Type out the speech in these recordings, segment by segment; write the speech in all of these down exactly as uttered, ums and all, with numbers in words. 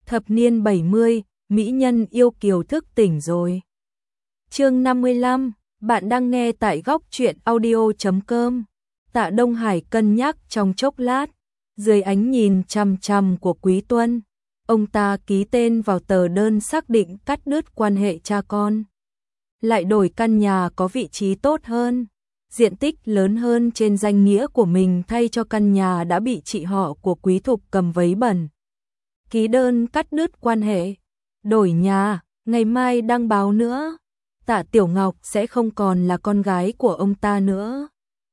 Thập niên bảy mươi, mỹ nhân yêu kiều thức tỉnh rồi. Chương năm mươi lăm, bạn đang nghe tại góc truyện audio chấm com. Tạ Đông Hải cân nhắc trong chốc lát, dưới ánh nhìn chằm chằm của Quý Tuân, ông ta ký tên vào tờ đơn xác định cắt đứt quan hệ cha con. Lại đổi căn nhà có vị trí tốt hơn, diện tích lớn hơn trên danh nghĩa của mình thay cho căn nhà đã bị chị họ của Quý Thục cầm vấy bẩn. Ký đơn cắt đứt quan hệ, đổi nhà, ngày mai đăng báo nữa. Tạ Tiểu Ngọc sẽ không còn là con gái của ông ta nữa.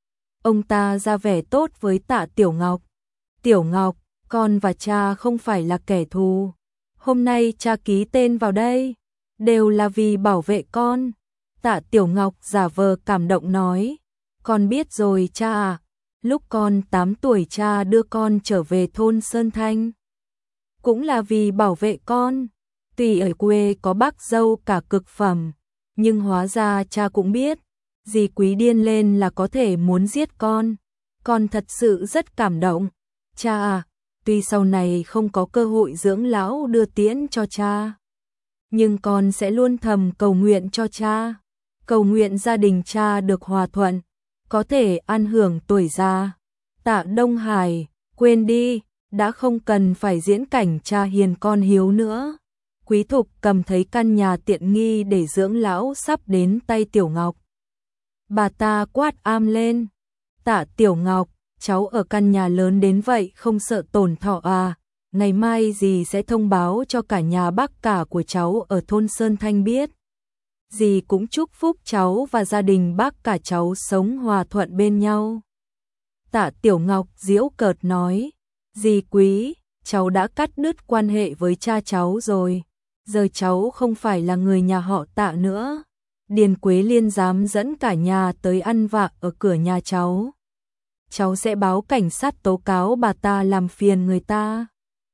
Ông ta ra vẻ tốt với Tạ Tiểu Ngọc. Tiểu Ngọc, con và cha không phải là kẻ thù. Hôm nay cha ký tên vào đây, đều là vì bảo vệ con. Tạ Tiểu Ngọc giả vờ cảm động nói, con biết rồi cha à, lúc con tám tuổi cha đưa con trở về thôn Sơn Thanh. Cũng là vì bảo vệ con, tuy ở quê có bác dâu cả cực phẩm, nhưng hóa ra cha cũng biết, dì Quý điên lên là có thể muốn giết con. Con thật sự rất cảm động. Cha à, tuy sau này không có cơ hội dưỡng lão đưa tiễn cho cha, nhưng con sẽ luôn thầm cầu nguyện cho cha, cầu nguyện gia đình cha được hòa thuận, có thể an hưởng tuổi già. Tạ Đông Hải, quên đi, đã không cần phải diễn cảnh cha hiền con hiếu nữa. Quý Thục cầm thấy căn nhà tiện nghi để dưỡng lão sắp đến tay Tiểu Ngọc. Bà ta quát am lên, Tạ Tiểu Ngọc, cháu ở căn nhà lớn đến vậy không sợ tổn thọ à, ngày mai dì sẽ thông báo cho cả nhà bác cả của cháu ở thôn Sơn Thanh biết. Dì cũng chúc phúc cháu và gia đình bác cả cháu sống hòa thuận bên nhau. Tạ Tiểu Ngọc giễu cợt nói, dì Quý, cháu đã cắt đứt quan hệ với cha cháu rồi, giờ cháu không phải là người nhà họ Tạ nữa. Điền Quế Liên dám dẫn cả nhà tới ăn vạ ở cửa nhà cháu. Cháu sẽ báo cảnh sát tố cáo bà ta làm phiền người ta.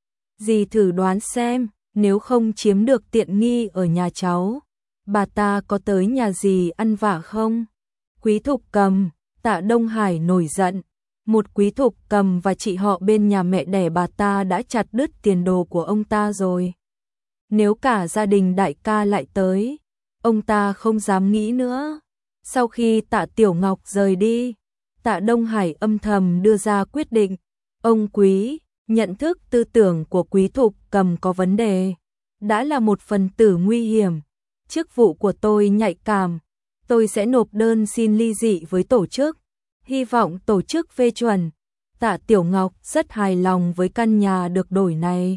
Dì thử đoán xem, nếu không chiếm được tiện nghi ở nhà cháu, bà ta có tới nhà dì ăn vạ không? Quý Thục Cầm, Tạ Đông Hải nổi giận. Một Quý Thục Cầm và chị họ bên nhà mẹ đẻ bà ta đã chặt đứt tiền đồ của ông ta rồi. Nếu cả gia đình đại ca lại tới, ông ta không dám nghĩ nữa. Sau khi Tạ Tiểu Ngọc rời đi, Tạ Đông Hải âm thầm đưa ra quyết định. Ông Quý, nhận thức tư tưởng của Quý Thục Cầm có vấn đề. Đã là một phần tử nguy hiểm. Chức vụ của tôi nhạy cảm. Tôi sẽ nộp đơn xin ly dị với tổ chức. Hy vọng tổ chức phê chuẩn. Tạ Tiểu Ngọc rất hài lòng với căn nhà được đổi này.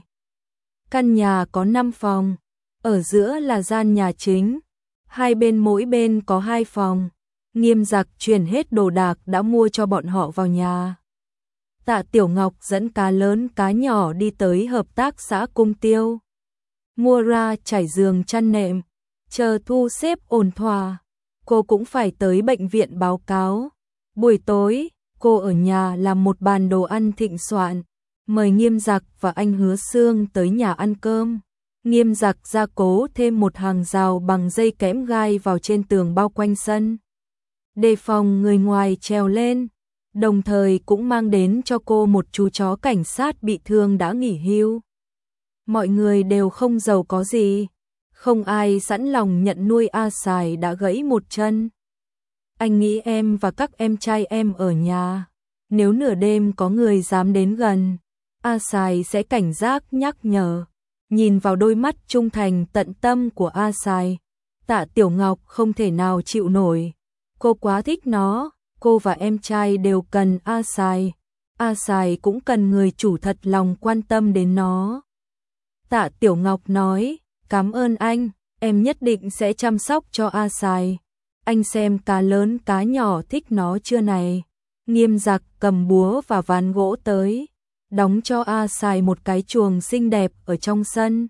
Căn nhà có năm phòng. Ở giữa là gian nhà chính. Hai bên mỗi bên có hai phòng. Nghiêm Giặc chuyển hết đồ đạc đã mua cho bọn họ vào nhà. Tạ Tiểu Ngọc dẫn cá lớn cá nhỏ đi tới hợp tác xã Cung Tiêu. Mua ra trải giường chăn nệm. Chờ thu xếp ổn thỏa, cô cũng phải tới bệnh viện báo cáo. Buổi tối, cô ở nhà làm một bàn đồ ăn thịnh soạn, mời Nghiêm Giặc và anh Hứa Xương tới nhà ăn cơm. Nghiêm Giặc gia cố thêm một hàng rào bằng dây kẽm gai vào trên tường bao quanh sân, đề phòng người ngoài trèo lên, đồng thời cũng mang đến cho cô một chú chó cảnh sát bị thương đã nghỉ hưu. Mọi người đều không giàu có gì, không ai sẵn lòng nhận nuôi A Sài đã gãy một chân. Anh nghĩ em và các em trai em ở nhà, nếu nửa đêm có người dám đến gần, A Sài sẽ cảnh giác nhắc nhở. Nhìn vào đôi mắt trung thành tận tâm của A Sài, Tạ Tiểu Ngọc không thể nào chịu nổi. Cô quá thích nó, cô và em trai đều cần A Sài. A Sài cũng cần người chủ thật lòng quan tâm đến nó. Tạ Tiểu Ngọc nói, cảm ơn anh, em nhất định sẽ chăm sóc cho A Sài. Anh xem cá lớn cá nhỏ thích nó chưa này. Nghiêm Giặc cầm búa và ván gỗ tới, đóng cho A Sài một cái chuồng xinh đẹp ở trong sân.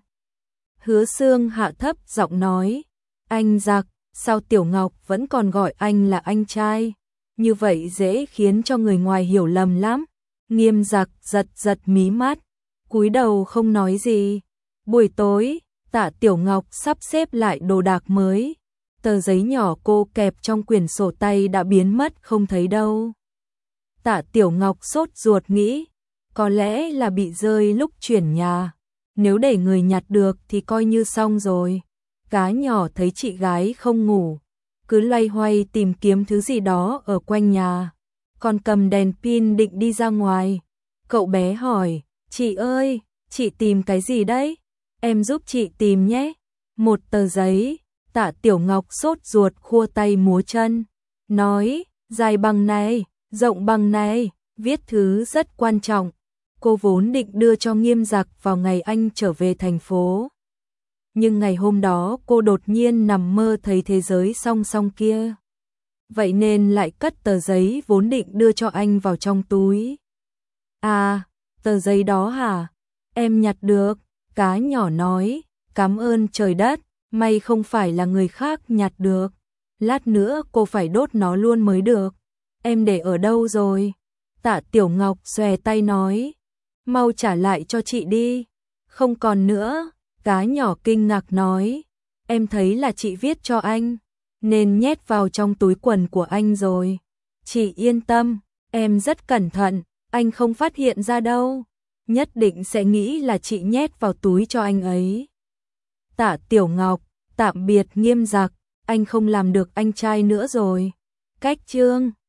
Hứa Xương hạ thấp giọng nói, anh Giặc, sao Tiểu Ngọc vẫn còn gọi anh là anh trai? Như vậy dễ khiến cho người ngoài hiểu lầm lắm. Nghiêm Giặc giật giật mí mắt, cúi đầu không nói gì. Buổi tối, Tạ Tiểu Ngọc sắp xếp lại đồ đạc mới. Tờ giấy nhỏ cô kẹp trong quyển sổ tay đã biến mất không thấy đâu. Tạ Tiểu Ngọc sốt ruột nghĩ, có lẽ là bị rơi lúc chuyển nhà. nếu để người nhặt được thì coi như xong rồi. Cá nhỏ thấy chị gái không ngủ, cứ loay hoay tìm kiếm thứ gì đó ở quanh nhà, còn cầm đèn pin định đi ra ngoài. Cậu bé hỏi, chị ơi, chị tìm cái gì đấy? Em giúp chị tìm nhé. Một tờ giấy. Tạ Tiểu Ngọc sốt ruột khua tay múa chân, nói, dài bằng này, rộng bằng này, viết thứ rất quan trọng. Cô vốn định đưa cho Nghiêm Giặc vào ngày anh trở về thành phố. Nhưng ngày hôm đó cô đột nhiên nằm mơ thấy thế giới song song kia. Vậy nên lại cất tờ giấy vốn định đưa cho anh vào trong túi. À, tờ giấy đó hả? Em nhặt được. Cá nhỏ nói, cảm ơn trời đất, may không phải là người khác nhặt được. Lát nữa cô phải đốt nó luôn mới được. Em để ở đâu rồi? Tạ Tiểu Ngọc xòe tay nói, mau trả lại cho chị đi. Không còn nữa. Cá nhỏ kinh ngạc nói, em thấy là chị viết cho anh, nên nhét vào trong túi quần của anh rồi. Chị yên tâm, em rất cẩn thận, anh không phát hiện ra đâu. Nhất định sẽ nghĩ là chị nhét vào túi cho anh ấy. Tạ Tiểu Ngọc, tạm biệt Nghiêm Giặc, anh không làm được anh trai nữa rồi. Cách chương